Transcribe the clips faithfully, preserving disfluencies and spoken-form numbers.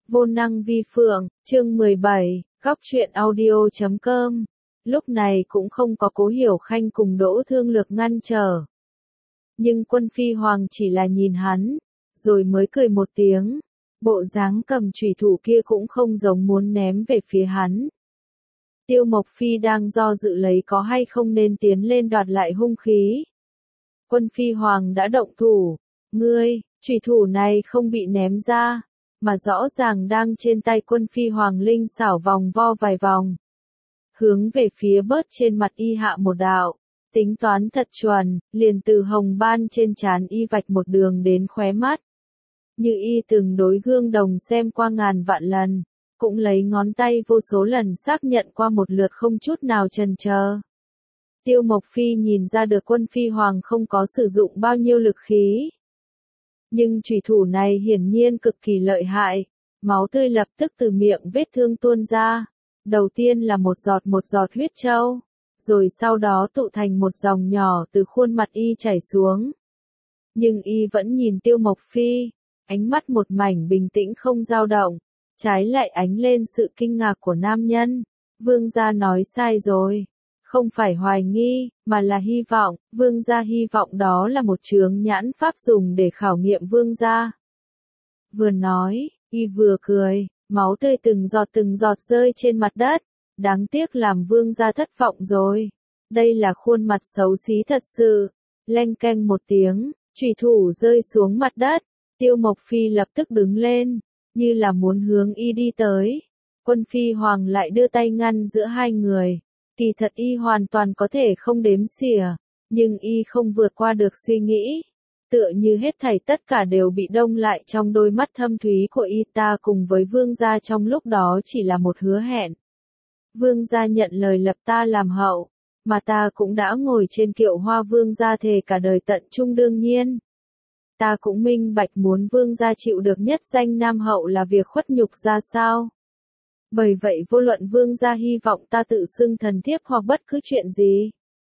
Vô năng vi phượng, chương mười bảy, góc truyện audio chấm com. Lúc này cũng không có Cố Hiểu Khanh cùng Đỗ Thương Lược ngăn trở. Nhưng Quân Phi Hoàng chỉ là nhìn hắn, rồi mới cười một tiếng. Bộ dáng cầm chùy thủ kia cũng không giống muốn ném về phía hắn. Tiêu Mộc Phi đang do dự lấy có hay không nên tiến lên đoạt lại hung khí. Quân Phi Hoàng đã động thủ. Ngươi, chùy thủ này không bị ném ra, mà rõ ràng đang trên tay Quân Phi Hoàng linh xảo vòng vo vài vòng. Hướng về phía bớt trên mặt y hạ một đạo, tính toán thật chuẩn, liền từ hồng ban trên trán y vạch một đường đến khóe mắt. Như y từng đối gương đồng xem qua ngàn vạn lần, cũng lấy ngón tay vô số lần xác nhận qua một lượt không chút nào chần chờ. Tiêu Mộc Phi nhìn ra được Quân Phi Hoàng không có sử dụng bao nhiêu lực khí. Nhưng chùy thủ này hiển nhiên cực kỳ lợi hại, máu tươi lập tức từ miệng vết thương tuôn ra. Đầu tiên là một giọt một giọt huyết trâu, rồi sau đó tụ thành một dòng nhỏ từ khuôn mặt y chảy xuống. Nhưng y vẫn nhìn Tiêu Mộc Phi, ánh mắt một mảnh bình tĩnh không dao động, trái lại ánh lên sự kinh ngạc của nam nhân. Vương gia nói sai rồi, không phải hoài nghi, mà là hy vọng. Vương gia hy vọng đó là một chướng nhãn pháp dùng để khảo nghiệm vương gia. Vừa nói, y vừa cười, máu tươi từng giọt từng giọt rơi trên mặt đất. Đáng tiếc làm vương gia thất vọng rồi. Đây là khuôn mặt xấu xí thật sự. Leng keng một tiếng, chùy thủ rơi xuống mặt đất. Tiêu Mộc Phi lập tức đứng lên, như là muốn hướng y đi tới. Quân Phi Hoàng lại đưa tay ngăn giữa hai người. Kỳ thật y hoàn toàn có thể không đếm xỉa, nhưng y không vượt qua được suy nghĩ. Tựa như hết thảy tất cả đều bị đông lại trong đôi mắt thâm thúy của y. Ta cùng với vương gia trong lúc đó chỉ là một hứa hẹn. Vương gia nhận lời lập ta làm hậu, mà ta cũng đã ngồi trên kiệu hoa vương gia thề cả đời tận trung đương nhiên. Ta cũng minh bạch muốn vương gia chịu được nhất danh nam hậu là việc khuất nhục ra sao. Bởi vậy vô luận vương gia hy vọng ta tự xưng thần thiếp hoặc bất cứ chuyện gì,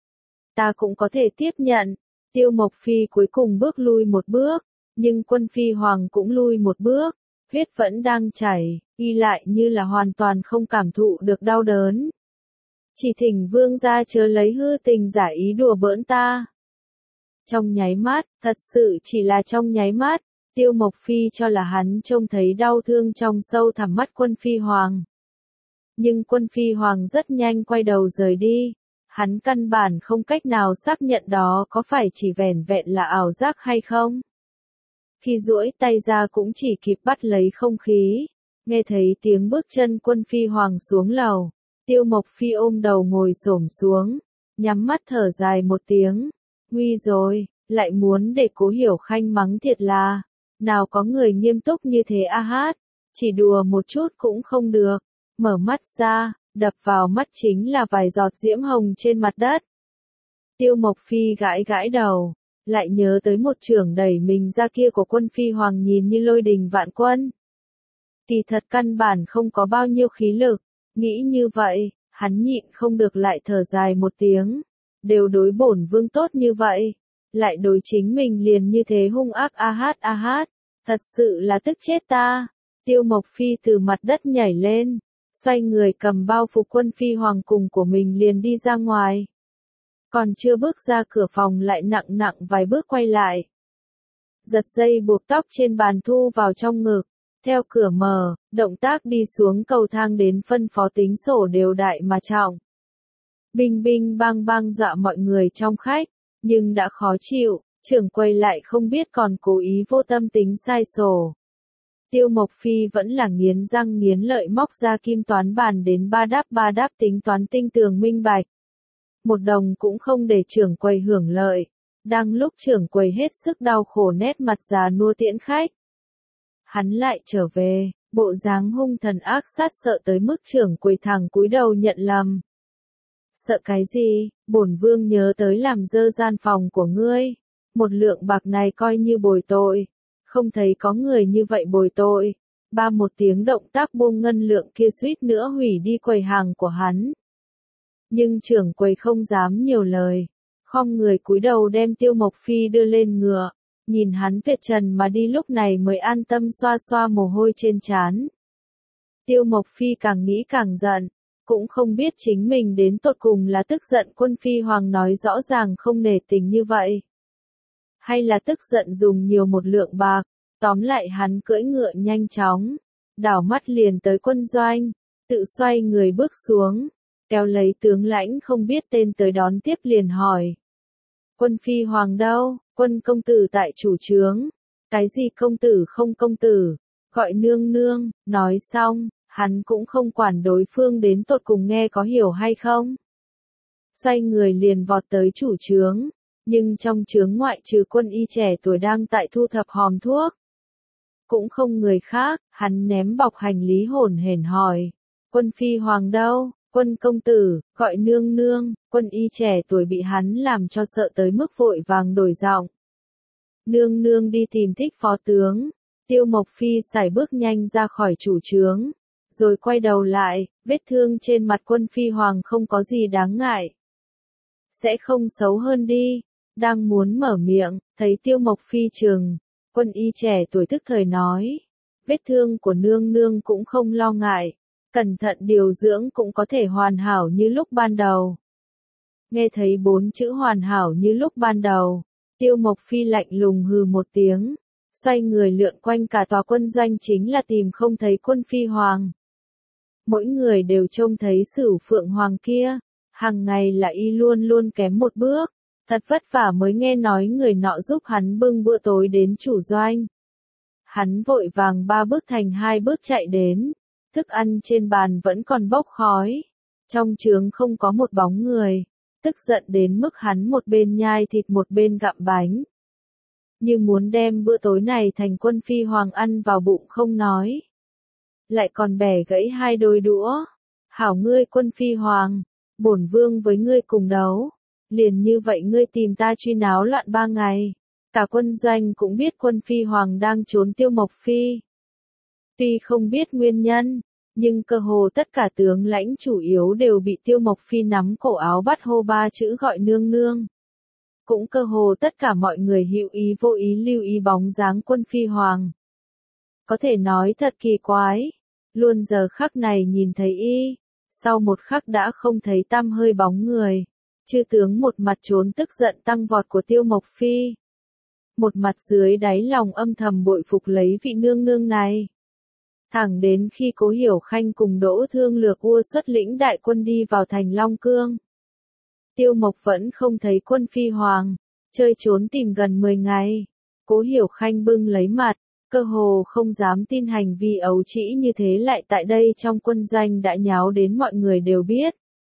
ta cũng có thể tiếp nhận. Tiêu Mộc Phi cuối cùng bước lui một bước, nhưng Quân Phi Hoàng cũng lui một bước. Huyết vẫn đang chảy, y lại như là hoàn toàn không cảm thụ được đau đớn. Chỉ thỉnh vương gia chớ lấy hư tình giả ý đùa bỡn ta. Trong nháy mắt, thật sự chỉ là trong nháy mắt, Tiêu Mộc Phi cho là hắn trông thấy đau thương trong sâu thẳm mắt Quân Phi Hoàng. Nhưng Quân Phi Hoàng rất nhanh quay đầu rời đi. Hắn căn bản không cách nào xác nhận đó có phải chỉ vẻn vẹn là ảo giác hay không. Khi duỗi tay ra cũng chỉ kịp bắt lấy không khí. Nghe thấy tiếng bước chân Quân Phi Hoàng xuống lầu. Tiêu Mộc Phi ôm đầu ngồi xổm xuống, nhắm mắt thở dài một tiếng. Nguy rồi, lại muốn để Cố Hiểu Khanh mắng thiệt là. Nào có người nghiêm túc như thế a hát, chỉ đùa một chút cũng không được. Mở mắt ra, đập vào mắt chính là vài giọt diễm hồng trên mặt đất. Tiêu Mộc Phi gãi gãi đầu, lại nhớ tới một chưởng đẩy mình ra kia của Quân Phi Hoàng nhìn như lôi đình vạn quân. Kỳ thật căn bản không có bao nhiêu khí lực, nghĩ như vậy, hắn nhịn không được lại thở dài một tiếng. Đều đối bổn vương tốt như vậy, lại đối chính mình liền như thế hung ác a hát a hát, thật sự là tức chết ta. Tiêu Mộc Phi từ mặt đất nhảy lên, xoay người cầm bao phục Quân Phi Hoàng cùng của mình liền đi ra ngoài. Còn chưa bước ra cửa phòng lại nặng nặng vài bước quay lại. Giật dây buộc tóc trên bàn thu vào trong ngực, theo cửa mở, động tác đi xuống cầu thang đến phân phó tính sổ đều đại mà trọng. Binh binh bang bang dọa mọi người trong khách, nhưng đã khó chịu, trưởng quầy lại không biết còn cố ý vô tâm tính sai sổ. Tiêu Mộc Phi vẫn là nghiến răng nghiến lợi móc ra kim toán bàn đến ba đáp ba đáp tính toán tinh tường minh bạch. Một đồng cũng không để trưởng quầy hưởng lợi. Đang lúc trưởng quầy hết sức đau khổ nét mặt già nua tiễn khách. Hắn lại trở về, bộ dáng hung thần ác sát sợ tới mức trưởng quầy thẳng cúi đầu nhận lầm. Sợ cái gì, bổn vương nhớ tới làm dơ gian phòng của ngươi. Một lượng bạc này coi như bồi tội. Không thấy có người như vậy bồi tội. Ba một tiếng động tác buông ngân lượng kia suýt nữa hủy đi quầy hàng của hắn. Nhưng trưởng quầy không dám nhiều lời. Khom người cúi đầu đem Tiêu Mộc Phi đưa lên ngựa. Nhìn hắn tuyệt trần mà đi lúc này mới an tâm xoa xoa mồ hôi trên trán. Tiêu Mộc Phi càng nghĩ càng giận, cũng không biết chính mình đến tột cùng là tức giận Quân Phi Hoàng nói rõ ràng không nể tình như vậy. Hay là tức giận dùng nhiều một lượng bạc, tóm lại hắn cưỡi ngựa nhanh chóng, đảo mắt liền tới quân doanh, tự xoay người bước xuống, kéo lấy tướng lãnh không biết tên tới đón tiếp liền hỏi. Quân Phi Hoàng đâu, Quân công tử tại chủ trướng, cái gì công tử không công tử, gọi nương nương, nói xong, hắn cũng không quản đối phương đến tột cùng nghe có hiểu hay không. Xoay người liền vọt tới chủ trướng, nhưng trong trướng ngoại trừ quân y trẻ tuổi đang tại thu thập hòm thuốc. Cũng không người khác, hắn ném bọc hành lý hổn hển hỏi. Quân Phi Hoàng đâu, Quân công tử, gọi nương nương, quân y trẻ tuổi bị hắn làm cho sợ tới mức vội vàng đổi giọng. Nương nương đi tìm Thích phó tướng. Tiêu Mộc Phi sải bước nhanh ra khỏi chủ trướng, rồi quay đầu lại, vết thương trên mặt Quân Phi Hoàng không có gì đáng ngại. Sẽ không xấu hơn đi, đang muốn mở miệng, thấy Tiêu Mộc Phi trừng, quân y trẻ tuổi tức thời nói, vết thương của nương nương cũng không lo ngại, cẩn thận điều dưỡng cũng có thể hoàn hảo như lúc ban đầu. Nghe thấy bốn chữ hoàn hảo như lúc ban đầu, Tiêu Mộc Phi lạnh lùng hừ một tiếng, xoay người lượn quanh cả tòa quân doanh chính là tìm không thấy Quân Phi Hoàng. Mỗi người đều trông thấy Sửu Phượng Hoàng kia, hàng ngày là y luôn luôn kém một bước, thật vất vả mới nghe nói người nọ giúp hắn bưng bữa tối đến chủ doanh. Hắn vội vàng ba bước thành hai bước chạy đến, thức ăn trên bàn vẫn còn bốc khói, trong trướng không có một bóng người, tức giận đến mức hắn một bên nhai thịt một bên gặm bánh. Như muốn đem bữa tối này thành Quân Phi Hoàng ăn vào bụng không nói. Lại còn bẻ gãy hai đôi đũa. Hảo ngươi Quân Phi Hoàng, bổn vương với ngươi cùng đấu. Liền như vậy ngươi tìm ta truy náo loạn ba ngày. Cả quân doanh cũng biết Quân Phi Hoàng đang trốn Tiêu Mộc Phi. Tuy không biết nguyên nhân, nhưng cơ hồ tất cả tướng lãnh chủ yếu đều bị Tiêu Mộc Phi nắm cổ áo bắt hô ba chữ gọi nương nương. Cũng cơ hồ tất cả mọi người hữu ý vô ý lưu ý bóng dáng Quân Phi Hoàng. Có thể nói thật kỳ quái, luôn giờ khắc này nhìn thấy y, sau một khắc đã không thấy tăm hơi bóng người. Chư tướng một mặt trốn tức giận tăng vọt của Tiêu Mộc Phi, một mặt dưới đáy lòng âm thầm bội phục lấy vị nương nương này. Thẳng đến khi Cố Hiểu Khanh cùng Đỗ Thương Lược ua xuất lĩnh đại quân đi vào thành Long Cương. Tiêu Mộc vẫn không thấy Quân Phi Hoàng, chơi trốn tìm gần mười ngày. Cố Hiểu Khanh bưng lấy mặt, cơ hồ không dám tin hành vi ấu trĩ như thế lại tại đây trong quân doanh đã nháo đến mọi người đều biết.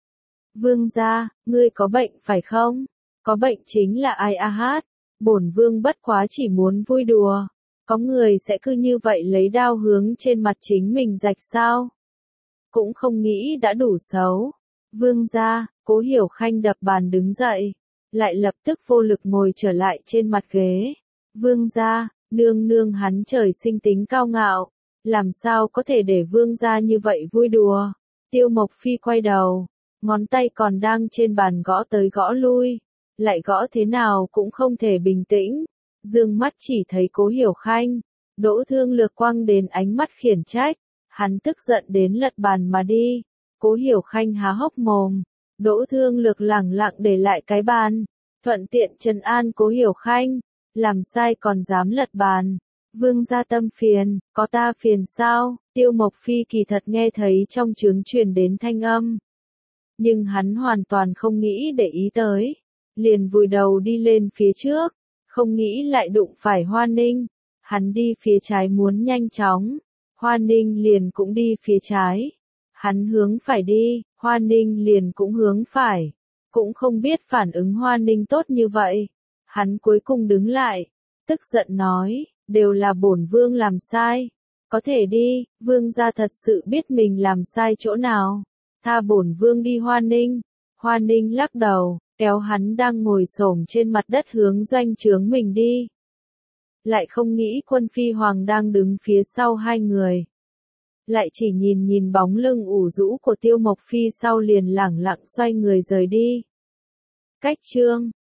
Vương gia, ngươi có bệnh phải không? Có bệnh chính là ai a hát, bổn vương bất quá chỉ muốn vui đùa. Có người sẽ cứ như vậy lấy đao hướng trên mặt chính mình rạch sao? Cũng không nghĩ đã đủ xấu. Vương gia, Cố Hiểu Khanh đập bàn đứng dậy, lại lập tức vô lực ngồi trở lại trên mặt ghế. Vương gia, nương nương hắn trời sinh tính cao ngạo, làm sao có thể để vương gia như vậy vui đùa? Tiêu Mộc Phi quay đầu, ngón tay còn đang trên bàn gõ tới gõ lui, lại gõ thế nào cũng không thể bình tĩnh. Dương mắt chỉ thấy Cố Hiểu Khanh, Đỗ Thương Lược quăng đến ánh mắt khiển trách, hắn tức giận đến lật bàn mà đi. Cố Hiểu Khanh há hốc mồm, Đỗ Thương Lược lẳng lặng để lại cái bàn, thuận tiện trấn an Cố Hiểu Khanh, làm sai còn dám lật bàn. Vương gia tâm phiền, có ta phiền sao? Tiêu Mộc Phi kỳ thật nghe thấy trong trướng truyền đến thanh âm, nhưng hắn hoàn toàn không nghĩ để ý tới, liền vùi đầu đi lên phía trước, không nghĩ lại đụng phải Hoa Ninh. Hắn đi phía trái muốn nhanh chóng, Hoa Ninh liền cũng đi phía trái. Hắn hướng phải đi, Hoa Ninh liền cũng hướng phải. Cũng không biết phản ứng Hoa Ninh tốt như vậy. Hắn cuối cùng đứng lại, tức giận nói, đều là bổn vương làm sai. Có thể đi, vương gia thật sự biết mình làm sai chỗ nào. Tha bổn vương đi Hoa Ninh. Hoa Ninh lắc đầu, kéo hắn đang ngồi xổm trên mặt đất hướng doanh trướng mình đi. Lại không nghĩ Quân Phi Hoàng đang đứng phía sau hai người. Lại chỉ nhìn nhìn bóng lưng ủ rũ của Tiêu Mộc Phi sau liền lẳng lặng xoay người rời đi. Cách chương